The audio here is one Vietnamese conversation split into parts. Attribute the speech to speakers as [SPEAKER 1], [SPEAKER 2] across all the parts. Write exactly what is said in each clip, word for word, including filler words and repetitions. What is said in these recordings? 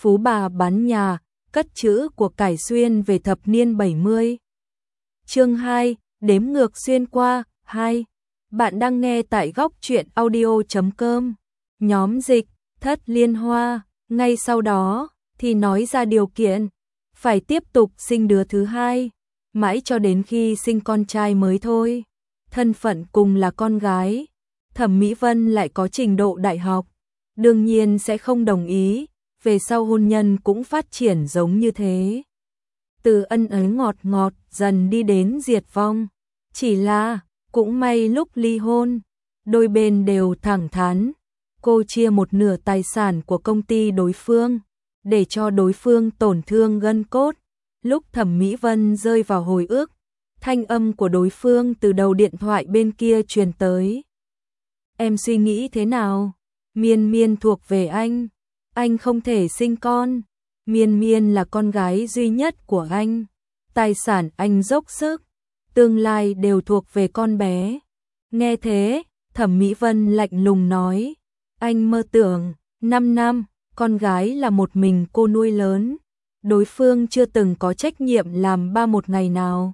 [SPEAKER 1] phú bà bán nhà, cất trữ của cải xuyên về thập niên bảy mươi. Chương hai, đếm ngược xuyên qua, hai. Bạn đang nghe tại góc truyện audio chấm com. Nhóm dịch, thất liên hoa, ngay sau đó thì nói ra điều kiện, phải tiếp tục sinh đứa thứ hai, mãi cho đến khi sinh con trai mới thôi. Thân phận cùng là con gái, Thẩm Mỹ Vân lại có trình độ đại học, đương nhiên sẽ không đồng ý, về sau hôn nhân cũng phát triển giống như thế. Từ ân ái ngọt ngọt dần đi đến diệt vong, chỉ là cũng may lúc ly hôn, đôi bên đều thẳng thắn, cô chia một nửa tài sản của công ty đối phương, để cho đối phương tổn thương gân cốt. Lúc Thẩm Mỹ Vân rơi vào hồi ức, thanh âm của đối phương từ đầu điện thoại bên kia truyền tới. Em suy nghĩ thế nào? Miên Miên thuộc về anh, anh không thể sinh con. Miên Miên là con gái duy nhất của anh, tài sản anh dốc sức, tương lai đều thuộc về con bé. Nghe thế, Thẩm Mỹ Vân lạnh lùng nói, anh mơ tưởng, năm năm, con gái là một mình cô nuôi lớn, đối phương chưa từng có trách nhiệm làm ba một ngày nào.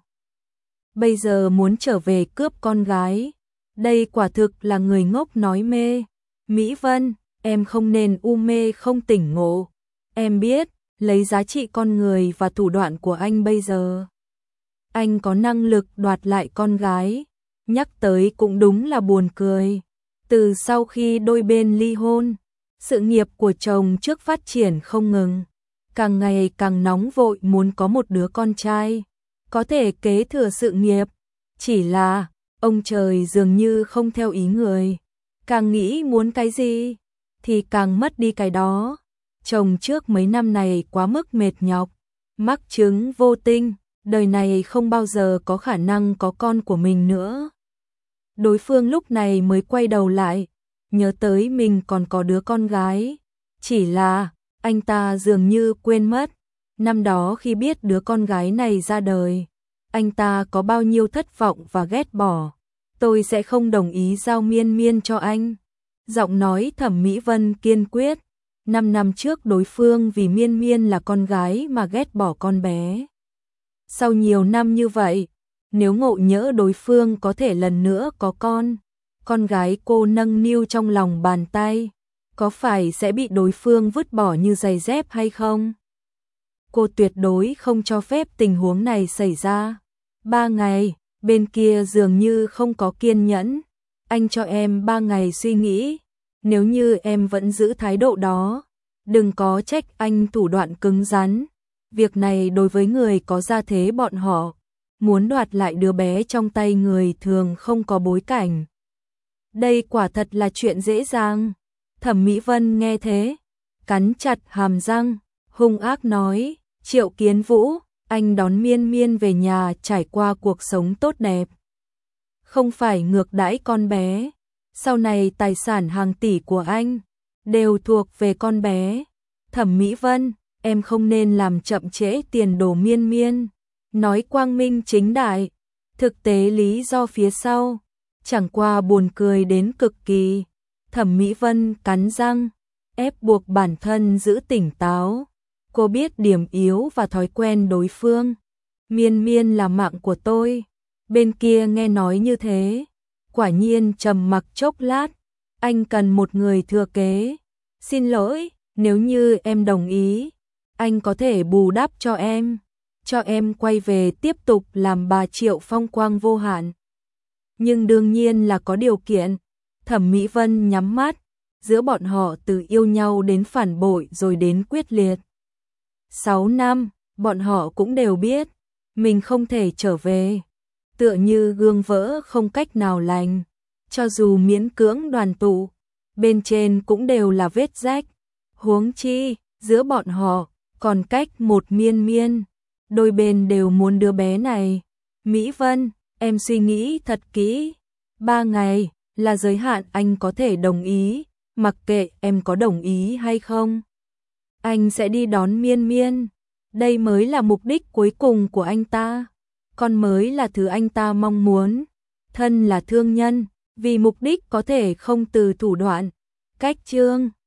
[SPEAKER 1] Bây giờ muốn trở về cướp con gái, đây quả thực là người ngốc nói mê. Mỹ Vân, em không nên u mê không tỉnh ngộ, em biết, lấy giá trị con người và thủ đoạn của anh bây giờ, anh có năng lực đoạt lại con gái. Nhắc tới cũng đúng là buồn cười. Từ sau khi đôi bên ly hôn, sự nghiệp của chồng trước phát triển không ngừng, càng ngày càng nóng vội muốn có một đứa con trai, có thể kế thừa sự nghiệp. Chỉ là, ông trời dường như không theo ý người, càng nghĩ muốn cái gì, thì càng mất đi cái đó. Chồng trước mấy năm này quá mức mệt nhọc, mắc chứng vô tinh, đời này không bao giờ có khả năng có con của mình nữa. Đối phương lúc này mới quay đầu lại, nhớ tới mình còn có đứa con gái. Chỉ là, anh ta dường như quên mất, năm đó khi biết đứa con gái này ra đời, anh ta có bao nhiêu thất vọng và ghét bỏ. Tôi sẽ không đồng ý giao Miên Miên cho anh. Giọng nói Thẩm Mỹ Vân kiên quyết. Năm năm trước đối phương vì Miên Miên là con gái mà ghét bỏ con bé. Sau nhiều năm như vậy, nếu ngộ nhỡ đối phương có thể lần nữa có con, con gái cô nâng niu trong lòng bàn tay, có phải sẽ bị đối phương vứt bỏ như giày dép hay không? Cô tuyệt đối không cho phép tình huống này xảy ra. Ba ngày, bên kia dường như không có kiên nhẫn. Anh cho em ba ngày suy nghĩ. Nếu như em vẫn giữ thái độ đó, đừng có trách anh thủ đoạn cứng rắn. Việc này đối với người có gia thế bọn họ, muốn đoạt lại đứa bé trong tay người thường không có bối cảnh. Đây quả thật là chuyện dễ dàng. Thẩm Mỹ Vân nghe thế, cắn chặt hàm răng, hung ác nói, Triệu Kiến Vũ, anh đón Miên Miên về nhà trải qua cuộc sống tốt đẹp. Không phải ngược đãi con bé, sau này tài sản hàng tỷ của anh đều thuộc về con bé. Thẩm Mỹ Vân, em không nên làm chậm trễ tiền đồ Miên Miên. Nói quang minh chính đại, thực tế lý do phía sau, chẳng qua buồn cười đến cực kỳ. Thẩm Mỹ Vân cắn răng, ép buộc bản thân giữ tỉnh táo. Cô biết điểm yếu và thói quen đối phương. Miên Miên là mạng của tôi. Bên kia nghe nói như thế, quả nhiên trầm mặc chốc lát. Anh cần một người thừa kế. Xin lỗi, nếu như em đồng ý, anh có thể bù đắp cho em, cho em quay về tiếp tục làm bà Triệu phong quang vô hạn. Nhưng đương nhiên là có điều kiện. Thẩm Mỹ Vân nhắm mắt, giữa bọn họ từ yêu nhau đến phản bội rồi đến quyết liệt. Sáu năm, bọn họ cũng đều biết, mình không thể trở về. Tựa như gương vỡ không cách nào lành, cho dù miễn cưỡng đoàn tụ, bên trên cũng đều là vết rách. Huống chi, giữa bọn họ, còn cách một Miên Miên, đôi bên đều muốn đứa bé này. Mỹ Vân, em suy nghĩ thật kỹ, ba ngày là giới hạn anh có thể đồng ý, mặc kệ em có đồng ý hay không. Anh sẽ đi đón Miên Miên, đây mới là mục đích cuối cùng của anh ta, con mới là thứ anh ta mong muốn. Thân là thương nhân, vì mục đích có thể không từ thủ đoạn. Cách chương